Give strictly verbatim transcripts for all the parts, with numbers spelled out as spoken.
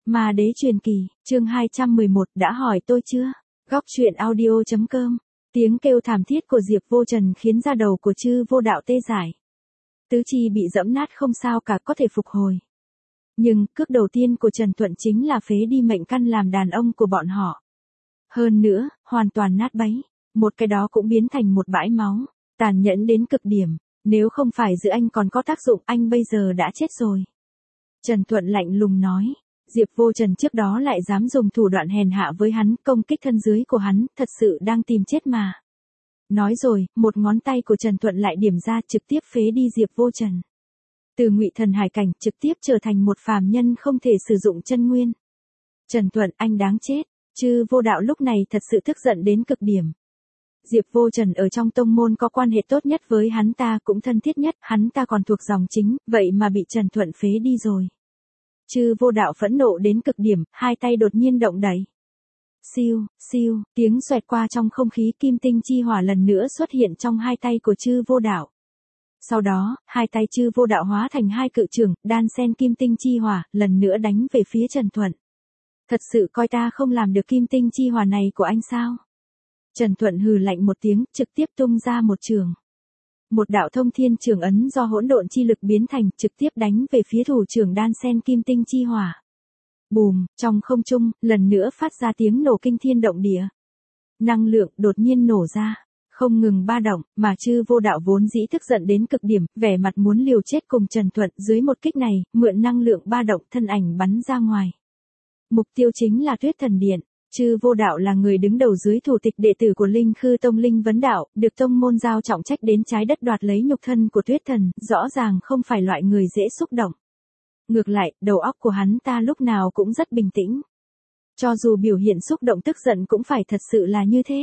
Ma đế truyền kỳ, chương hai trăm mười một, đã hỏi tôi chưa? Góc truyện audio chấm com. Tiếng kêu thảm thiết của Diệp Vô Trần khiến da đầu của Chư Vô Đạo tê dại. Tứ chi bị dẫm nát không sao cả, có thể phục hồi. Nhưng, cước đầu tiên của Trần Thuận chính là phế đi mệnh căn làm đàn ông của bọn họ. Hơn nữa, hoàn toàn nát bấy. Một cái đó cũng biến thành một bãi máu. Tàn nhẫn đến cực điểm. Nếu không phải giữ anh còn có tác dụng, anh bây giờ đã chết rồi. Trần Thuận lạnh lùng nói. Diệp Vô Trần trước đó lại dám dùng thủ đoạn hèn hạ với hắn, công kích thân dưới của hắn, thật sự đang tìm chết mà. Nói rồi, một ngón tay của Trần Thuận lại điểm ra, trực tiếp phế đi Diệp Vô Trần. Từ ngụy thần hải cảnh, trực tiếp trở thành một phàm nhân không thể sử dụng chân nguyên. Trần Thuận, anh đáng chết. Chư Vô Đạo lúc này thật sự tức giận đến cực điểm. Diệp Vô Trần ở trong tông môn có quan hệ tốt nhất với hắn ta, cũng thân thiết nhất, hắn ta còn thuộc dòng chính, vậy mà bị Trần Thuận phế đi rồi. Chư Vô Đạo phẫn nộ đến cực điểm, hai tay đột nhiên động đẩy. Siêu, siêu, tiếng xoẹt qua trong không khí, kim tinh chi hỏa lần nữa xuất hiện trong hai tay của Chư Vô Đạo. Sau đó, hai tay Chư Vô Đạo hóa thành hai cự trường, đan xen kim tinh chi hỏa, lần nữa đánh về phía Trần Thuận. Thật sự coi ta không làm được kim tinh chi hỏa này của anh sao? Trần Thuận hừ lạnh một tiếng, trực tiếp tung ra một trường. Một đạo thông thiên trường ấn do hỗn độn chi lực biến thành, trực tiếp đánh về phía thủ trưởng đan sen kim tinh chi hỏa. Bùm, trong không trung, lần nữa phát ra tiếng nổ kinh thiên động địa. Năng lượng đột nhiên nổ ra, không ngừng ba động, mà Chư Vô Đạo vốn dĩ tức giận đến cực điểm, vẻ mặt muốn liều chết cùng Trần Thuận, dưới một kích này, mượn năng lượng ba động, thân ảnh bắn ra ngoài. Mục tiêu chính là Tuyết Thần Điện. Chư Vô Đạo là người đứng đầu dưới thủ tịch đệ tử của Linh Khư Tông Linh Vấn Đạo, được tông môn giao trọng trách đến trái đất đoạt lấy nhục thân của Tuyết Thần, rõ ràng không phải loại người dễ xúc động. Ngược lại, đầu óc của hắn ta lúc nào cũng rất bình tĩnh. Cho dù biểu hiện xúc động tức giận cũng phải thật sự là như thế.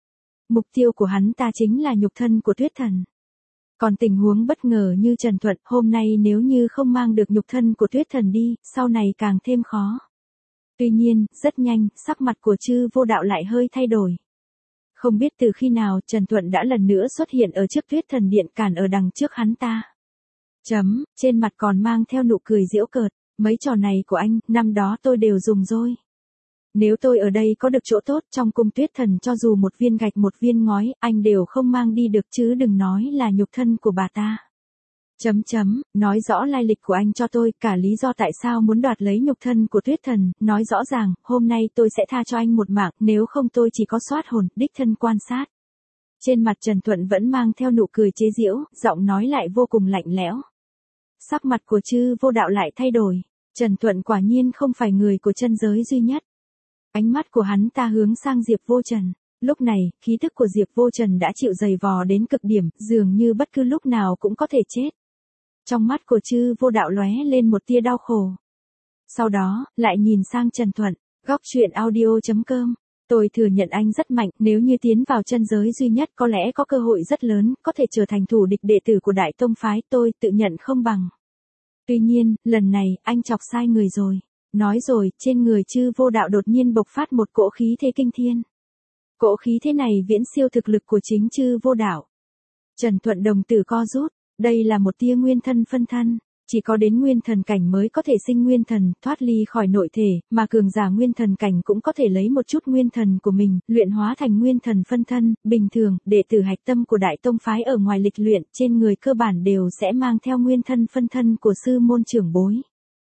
Mục tiêu của hắn ta chính là nhục thân của Tuyết Thần. Còn tình huống bất ngờ như Trần Thuận, hôm nay nếu như không mang được nhục thân của Tuyết Thần đi, sau này càng thêm khó. Tuy nhiên, rất nhanh, sắc mặt của Chư Vô Đạo lại hơi thay đổi. Không biết từ khi nào, Trần Thuận đã lần nữa xuất hiện ở trước Tuyết Thần Điện, cản ở đằng trước hắn ta. Chấm, trên mặt còn mang theo nụ cười giễu cợt, mấy trò này của anh, năm đó tôi đều dùng rồi. Nếu tôi ở đây có được chỗ tốt trong cung Tuyết Thần, cho dù một viên gạch một viên ngói, anh đều không mang đi được, chứ đừng nói là nhục thân của bà ta. Chấm chấm, nói rõ lai lịch của anh cho tôi, cả lý do tại sao muốn đoạt lấy nhục thân của Tuyết Thần, nói rõ ràng, hôm nay tôi sẽ tha cho anh một mạng, nếu không tôi chỉ có soát hồn, đích thân quan sát. Trên mặt Trần Thuận vẫn mang theo nụ cười chế giễu, giọng nói lại vô cùng lạnh lẽo. Sắc mặt của Chư Vô Đạo lại thay đổi, Trần Thuận quả nhiên không phải người của chân giới duy nhất. Ánh mắt của hắn ta hướng sang Diệp Vô Trần. Lúc này, khí thức của Diệp Vô Trần đã chịu dày vò đến cực điểm, dường như bất cứ lúc nào cũng có thể chết. Trong mắt của Chư Vô Đạo lóe lên một tia đau khổ. Sau đó, lại nhìn sang Trần Thuận, góc truyện audio chấm com. Tôi thừa nhận anh rất mạnh, nếu như tiến vào chân giới duy nhất có lẽ có cơ hội rất lớn, có thể trở thành thủ địch đệ tử của Đại Tông Phái, tôi tự nhận không bằng. Tuy nhiên, lần này, anh chọc sai người rồi. Nói rồi, trên người Chư Vô Đạo đột nhiên bộc phát một cỗ khí thế kinh thiên. Cỗ khí thế này viễn siêu thực lực của chính Chư Vô Đạo. Trần Thuận đồng tử co rút, đây là một tia nguyên thân phân thân, chỉ có đến nguyên thần cảnh mới có thể sinh nguyên thần, thoát ly khỏi nội thể, mà cường giả nguyên thần cảnh cũng có thể lấy một chút nguyên thần của mình, luyện hóa thành nguyên thần phân thân, bình thường, đệ tử hạch tâm của Đại Tông Phái ở ngoài lịch luyện, trên người cơ bản đều sẽ mang theo nguyên thân phân thân của sư môn trưởng bối.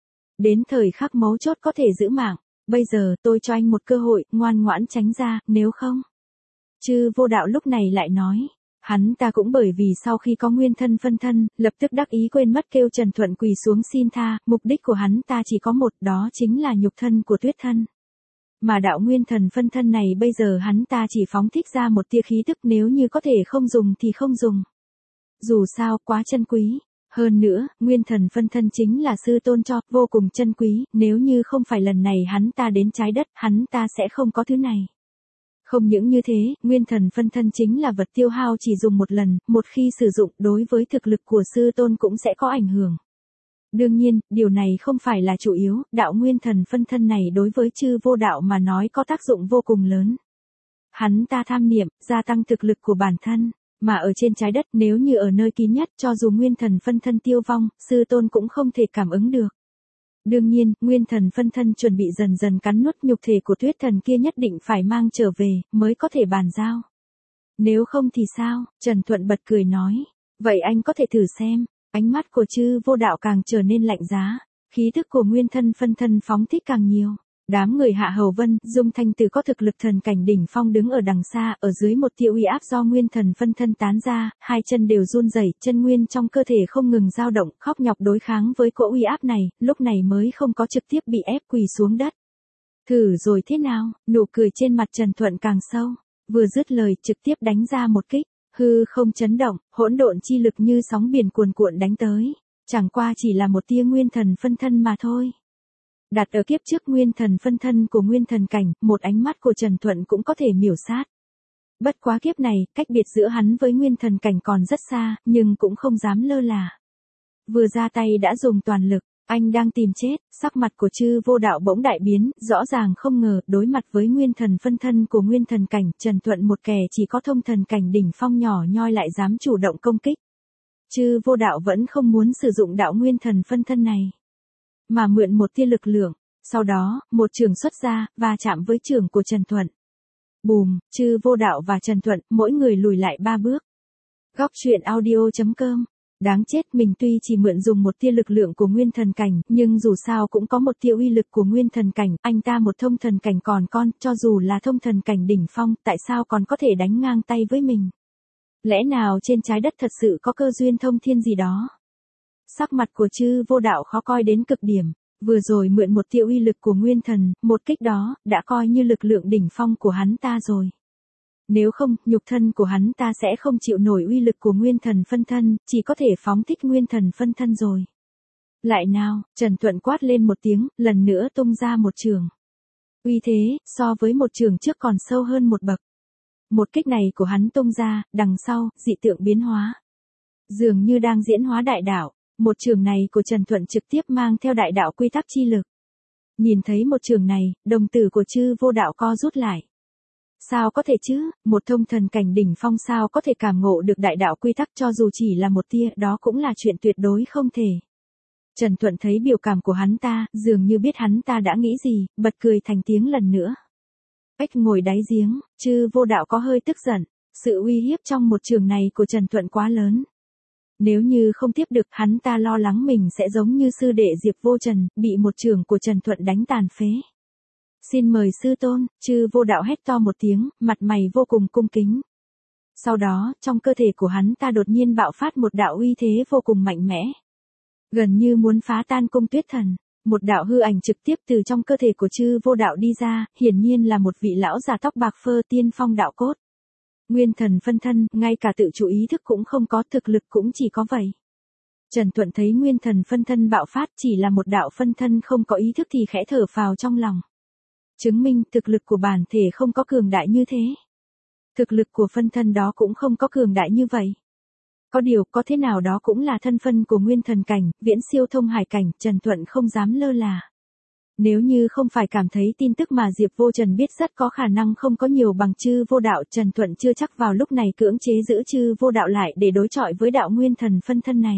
Đến thời khắc mấu chốt có thể giữ mạng, bây giờ tôi cho anh một cơ hội, ngoan ngoãn tránh ra, nếu không. Chư Vô Đạo lúc này lại nói. Hắn ta cũng bởi vì sau khi có nguyên thân phân thân, lập tức đắc ý quên mất kêu Trần Thuận quỳ xuống xin tha, mục đích của hắn ta chỉ có một, đó chính là nhục thân của Tuyết Thân. Mà đạo nguyên thần phân thân này bây giờ hắn ta chỉ phóng thích ra một tia khí tức, nếu như có thể không dùng thì không dùng. Dù sao, quá chân quý. Hơn nữa, nguyên thần phân thân chính là sư tôn cho, vô cùng chân quý, nếu như không phải lần này hắn ta đến trái đất, hắn ta sẽ không có thứ này. Không những như thế, nguyên thần phân thân chính là vật tiêu hao chỉ dùng một lần, một khi sử dụng đối với thực lực của sư tôn cũng sẽ có ảnh hưởng. Đương nhiên, điều này không phải là chủ yếu, đạo nguyên thần phân thân này đối với Chư Vô Đạo mà nói có tác dụng vô cùng lớn. Hắn ta tham niệm, gia tăng thực lực của bản thân, mà ở trên trái đất nếu như ở nơi kín nhất cho dù nguyên thần phân thân tiêu vong, sư tôn cũng không thể cảm ứng được. Đương nhiên, nguyên thần phân thân chuẩn bị dần dần cắn nuốt nhục thể của tuyết thần kia nhất định phải mang trở về, mới có thể bàn giao. Nếu không thì sao? Trần Thuận bật cười nói. Vậy anh có thể thử xem. Ánh mắt của Chư Vô Đạo càng trở nên lạnh giá. Khí thức của nguyên thân phân thân phóng thích càng nhiều. Đám người Hạ Hầu Vân, Dung Thanh Từ có thực lực thần cảnh đỉnh phong đứng ở đằng xa, ở dưới một tia uy áp do nguyên thần phân thân tán ra, hai chân đều run rẩy, chân nguyên trong cơ thể không ngừng dao động, khóc nhọc đối kháng với cỗ uy áp này, lúc này mới không có trực tiếp bị ép quỳ xuống đất. Thử rồi thế nào? Nụ cười trên mặt Trần Thuận càng sâu, vừa dứt lời trực tiếp đánh ra một kích, hư không chấn động, hỗn độn chi lực như sóng biển cuồn cuộn đánh tới, chẳng qua chỉ là một tia nguyên thần phân thân mà thôi. Đặt ở kiếp trước nguyên thần phân thân của nguyên thần cảnh, một ánh mắt của Trần Thuận cũng có thể miểu sát. Bất quá kiếp này, cách biệt giữa hắn với nguyên thần cảnh còn rất xa, nhưng cũng không dám lơ là. Vừa ra tay đã dùng toàn lực, anh đang tìm chết, sắc mặt của Chư Vô Đạo bỗng đại biến, rõ ràng không ngờ, đối mặt với nguyên thần phân thân của nguyên thần cảnh, Trần Thuận một kẻ chỉ có thông thần cảnh đỉnh phong nhỏ nhoi lại dám chủ động công kích. Chư Vô Đạo vẫn không muốn sử dụng đạo nguyên thần phân thân này, mà mượn một tia lực lượng, sau đó, một trường xuất ra, và chạm với trường của Trần Thuận. Bùm, Chư Vô Đạo và Trần Thuận, mỗi người lùi lại ba bước. Góc truyện audio chấm com. Đáng chết, mình tuy chỉ mượn dùng một tia lực lượng của nguyên thần cảnh, nhưng dù sao cũng có một tia uy lực của nguyên thần cảnh, anh ta một thông thần cảnh còn con, cho dù là thông thần cảnh đỉnh phong, tại sao còn có thể đánh ngang tay với mình? Lẽ nào trên trái đất thật sự có cơ duyên thông thiên gì đó? Sắc mặt của Chư Vô Đạo khó coi đến cực điểm, vừa rồi mượn một tia uy lực của nguyên thần, một kích đó, đã coi như lực lượng đỉnh phong của hắn ta rồi. Nếu không, nhục thân của hắn ta sẽ không chịu nổi uy lực của nguyên thần phân thân, chỉ có thể phóng thích nguyên thần phân thân rồi. Lại nào, Trần Thuận quát lên một tiếng, lần nữa tung ra một trường. Uy thế, so với một trường trước còn sâu hơn một bậc. Một kích này của hắn tung ra, đằng sau, dị tượng biến hóa. Dường như đang diễn hóa đại đạo. Một trường này của Trần Thuận trực tiếp mang theo đại đạo quy tắc chi lực. Nhìn thấy một trường này, đồng tử của Chư Vô Đạo co rút lại. Sao có thể chứ, một thông thần cảnh đỉnh phong sao có thể cảm ngộ được đại đạo quy tắc cho dù chỉ là một tia, đó cũng là chuyện tuyệt đối không thể. Trần Thuận thấy biểu cảm của hắn ta, dường như biết hắn ta đã nghĩ gì, bật cười thành tiếng lần nữa. Ếch ngồi đáy giếng, Chư Vô Đạo có hơi tức giận, sự uy hiếp trong một trường này của Trần Thuận quá lớn. Nếu như không tiếp được, hắn ta lo lắng mình sẽ giống như sư đệ Diệp Vô Trần, bị một trường của Trần Thuận đánh tàn phế. Xin mời sư tôn, Chư Vô Đạo hét to một tiếng, mặt mày vô cùng cung kính. Sau đó, trong cơ thể của hắn ta đột nhiên bạo phát một đạo uy thế vô cùng mạnh mẽ. Gần như muốn phá tan cung tuyết thần, một đạo hư ảnh trực tiếp từ trong cơ thể của Chư Vô Đạo đi ra, hiển nhiên là một vị lão già tóc bạc phơ tiên phong đạo cốt. Nguyên thần phân thân, ngay cả tự chủ ý thức cũng không có, thực lực cũng chỉ có vậy. Trần Thuận thấy nguyên thần phân thân bạo phát chỉ là một đạo phân thân không có ý thức thì khẽ thở phào trong lòng. Chứng minh thực lực của bản thể không có cường đại như thế. Thực lực của phân thân đó cũng không có cường đại như vậy. Có điều, có thế nào đó cũng là thân phân của nguyên thần cảnh, viễn siêu thông hải cảnh, Trần Thuận không dám lơ là. Nếu như không phải cảm thấy tin tức mà Diệp Vô Trần biết rất có khả năng không có nhiều bằng Chư Vô Đạo, Trần Thuận chưa chắc vào lúc này cưỡng chế giữ Chư Vô Đạo lại để đối chọi với đạo nguyên thần phân thân này.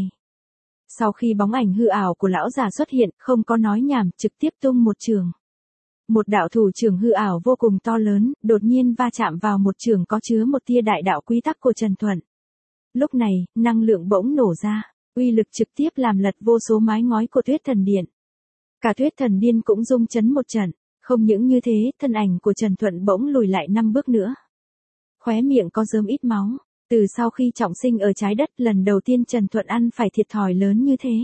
Sau khi bóng ảnh hư ảo của lão già xuất hiện, không có nói nhảm, trực tiếp tung một trường. Một đạo thủ trường hư ảo vô cùng to lớn, đột nhiên va chạm vào một trường có chứa một tia đại đạo quy tắc của Trần Thuận. Lúc này, năng lượng bỗng nổ ra, uy lực trực tiếp làm lật vô số mái ngói của Tuyết Thần Điện. Cả Tuyết Thần Điện cũng rung chấn một trận, không những như thế, thân ảnh của Trần Thuận bỗng lùi lại năm bước nữa. Khóe miệng có rơm ít máu, từ sau khi trọng sinh ở trái đất lần đầu tiên Trần Thuận ăn phải thiệt thòi lớn như thế.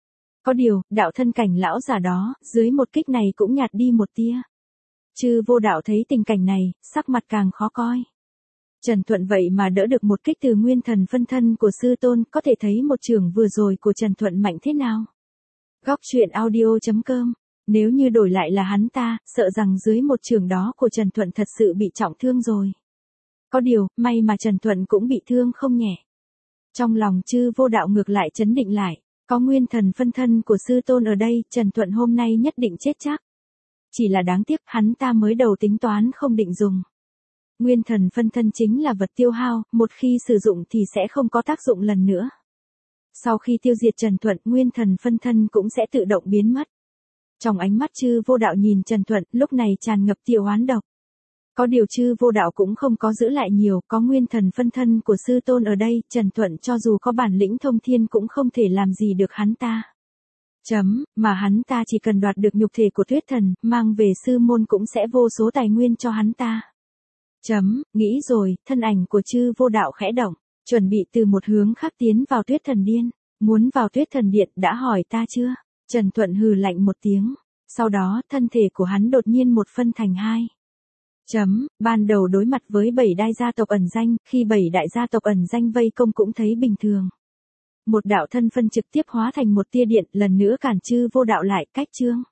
Có điều, đạo thân cảnh lão già đó, dưới một kích này cũng nhạt đi một tia. Chư Vô Đạo thấy tình cảnh này, sắc mặt càng khó coi. Trần Thuận vậy mà đỡ được một kích từ nguyên thần phân thân của sư tôn, có thể thấy một trường vừa rồi của Trần Thuận mạnh thế nào. Góc truyện audio chấm com. Nếu như đổi lại là hắn ta, sợ rằng dưới một trường đó của Trần Thuận thật sự bị trọng thương rồi. Có điều, may mà Trần Thuận cũng bị thương không nhẹ. Trong lòng Chư Vô Đạo ngược lại chấn định lại, có nguyên thần phân thân của sư tôn ở đây, Trần Thuận hôm nay nhất định chết chắc. Chỉ là đáng tiếc, hắn ta mới đầu tính toán không định dùng. Nguyên thần phân thân chính là vật tiêu hao, một khi sử dụng thì sẽ không có tác dụng lần nữa. Sau khi tiêu diệt Trần Thuận, nguyên thần phân thân cũng sẽ tự động biến mất. Trong ánh mắt chư vô đạo nhìn Trần Thuận, lúc này tràn ngập tia oán độc. Có điều chư vô đạo cũng không có giữ lại nhiều, có nguyên thần phân thân của sư tôn ở đây, Trần Thuận cho dù có bản lĩnh thông thiên cũng không thể làm gì được hắn ta. Chấm, mà hắn ta chỉ cần đoạt được nhục thể của Tuyết Thần, mang về sư môn cũng sẽ vô số tài nguyên cho hắn ta. Chấm, nghĩ rồi, thân ảnh của chư vô đạo khẽ động, chuẩn bị từ một hướng khác tiến vào Tuyết Thần Điên. Muốn vào Tuyết Thần Điện, đã hỏi ta chưa? Trần Thuận hừ lạnh một tiếng. Sau đó, thân thể của hắn đột nhiên một phân thành hai. Chấm, ban đầu đối mặt với bảy đại gia tộc ẩn danh, khi bảy đại gia tộc ẩn danh vây công cũng thấy bình thường. Một đạo thân phân trực tiếp hóa thành một tia điện, lần nữa cản chư vô đạo lại, cách chương.